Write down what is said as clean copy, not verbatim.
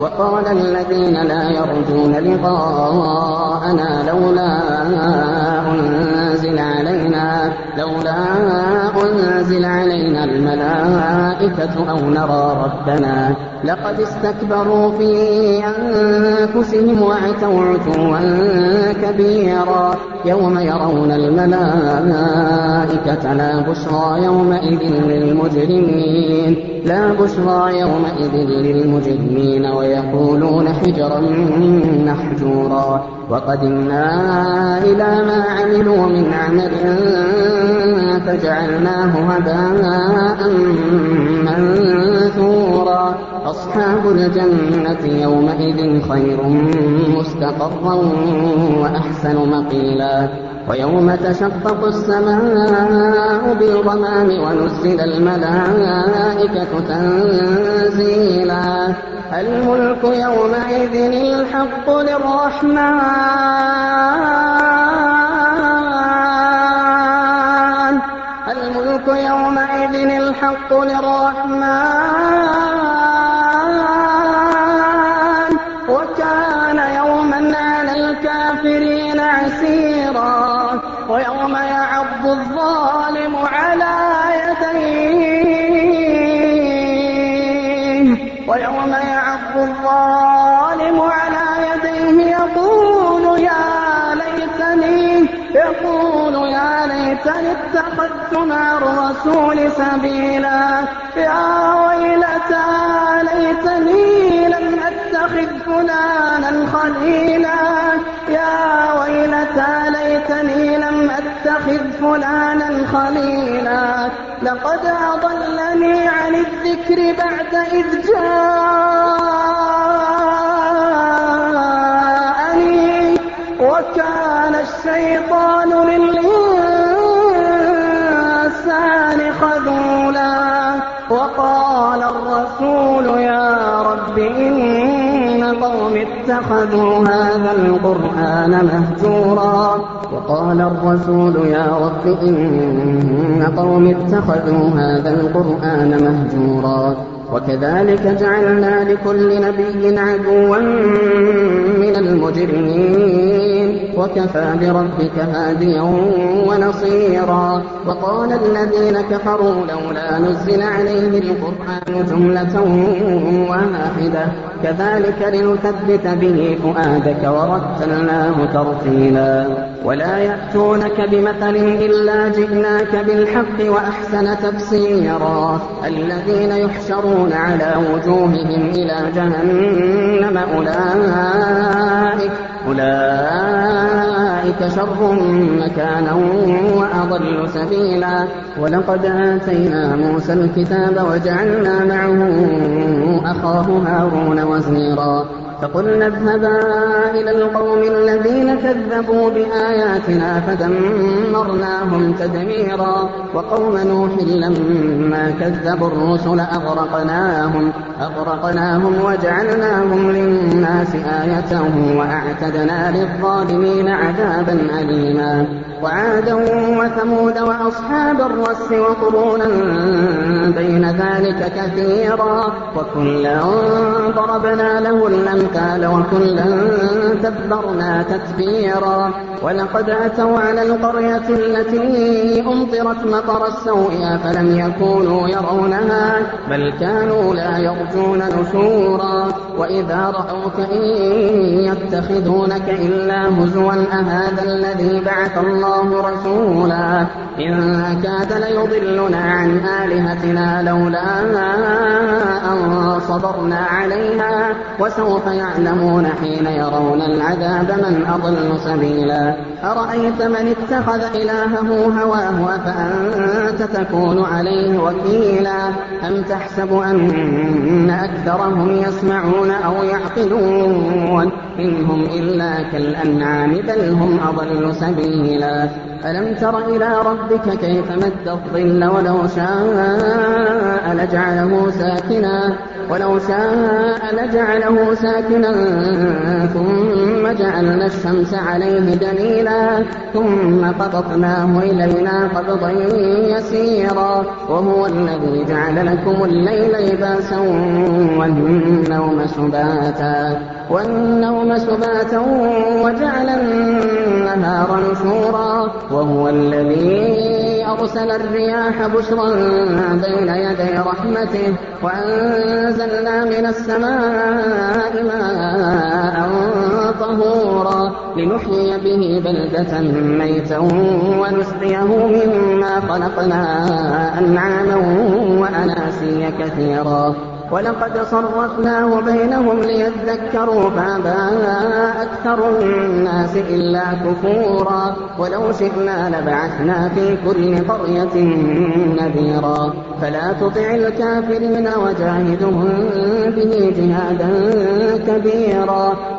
وقال الذين لا يرجون لقاءنا لولا أنزل علينا الملائكة أو نرى ربنا لقد استكبروا في أنفسهم وعتوا عتوا كبيرا يوم يرون الملائكة لا بشرى يومئذ للمجرمين ويقولون حجرا محجورا وقدمنا إلى ما عملوا من عمل فجعلناه هباء منثورا أصحاب الجنة يومئذ خير مستقرا وأحسن مقيلا ويوم تشقق السماء بالغمام ونزل الملائكة تنزيلا الملك يومئذ الحق للرحمن وكان يوما على الكافرين عسيرا ويوم يعض الظالم على يديه يقول يا ليتني اتخذت مع الرسول سبيلا يا ويلتى ليتني لم أتخذ فلانا خليلا لقد أضلني عن الذكر بعد إذ جاءني وكان الشيطان للإنسان خذولا وقال الرسول يا رب إن قوم اتخذوا هذا القرآن مهجورا وكذلك جعلنا لكل نبي عدوا من المجرمين وكفى بربك هاديا ونصيرا وقال الذين كفروا لولا نزل عليه القرآن جملة واحدة كذلك لنثبت به فؤادك ورتلناه ترتيلا ولا يأتونك بمثل إلا جئناك بالحق وأحسن تفسيرا الذين يحشرون على وجوههم إلى جهنم أولئك شر مكانا وأضل سبيلا ولقد آتينا موسى الكتاب وجعلنا معه أخاه هارون وزيرا فقلنا اذهبا إلى القوم الذين كذبوا بآياتنا فدمرناهم تدميرا وقوم نوح لما كذبوا الرسل أغرقناهم وجعلناهم للناس آية وأعتدنا للظالمين عذابا أليما وعادا وثمود وأصحاب الرس وقرونا بين ذلك كثيرا وكلا ضربنا له الأمثال وكلا تبرنا تتبيرا ولقد أتوا على القرية التي أمطرت مطر السوء فلم يكونوا يرونها بل كانوا لا يرجون نشورا وإذا رأوك إن يتخذونك إلا هزوا أهذا الذي بعث الله رسولا إن كاد ليضلنا عن آلهتنا لولا أن صبرنا عليها وسوف يعلمون حين يرون العذاب من أضل سبيلا أرأيت من اتخذ إلهه هواه أفأنت تكون عليه وكيلا أم تحسب أن أكثرهم يسمعون أو يعقلون إنهم إلا كالأنعام بل هم أضل سبيلا ألم تر إلى ربك كيف مد الظل ولو شاء لجعله ساكنا ولو شاء لجعله ساكنا ثم جعلنا الشمس عليه دليلا ثم قبضناه إلينا قبضا يسيرا وهو الذي جعل لكم الليل لباسا والنوم سباتا وجعل النهار نشورا وهو الذي أرسل الرياح بشرا بين يدي رحمته وأنزلنا من السماء ماء طهورا لنحيي به بلدة ميتا ونسقيه مما خلقنا أنعاما وأناسيا كثيرا ولقد صرفناه بينهم ليذكروا فأبى أكثر الناس إلا كفورا ولو شئنا لبعثنا في كل قرية نذيرا فلا تطع الكافرين وجاهدهم به جهادا كبيرا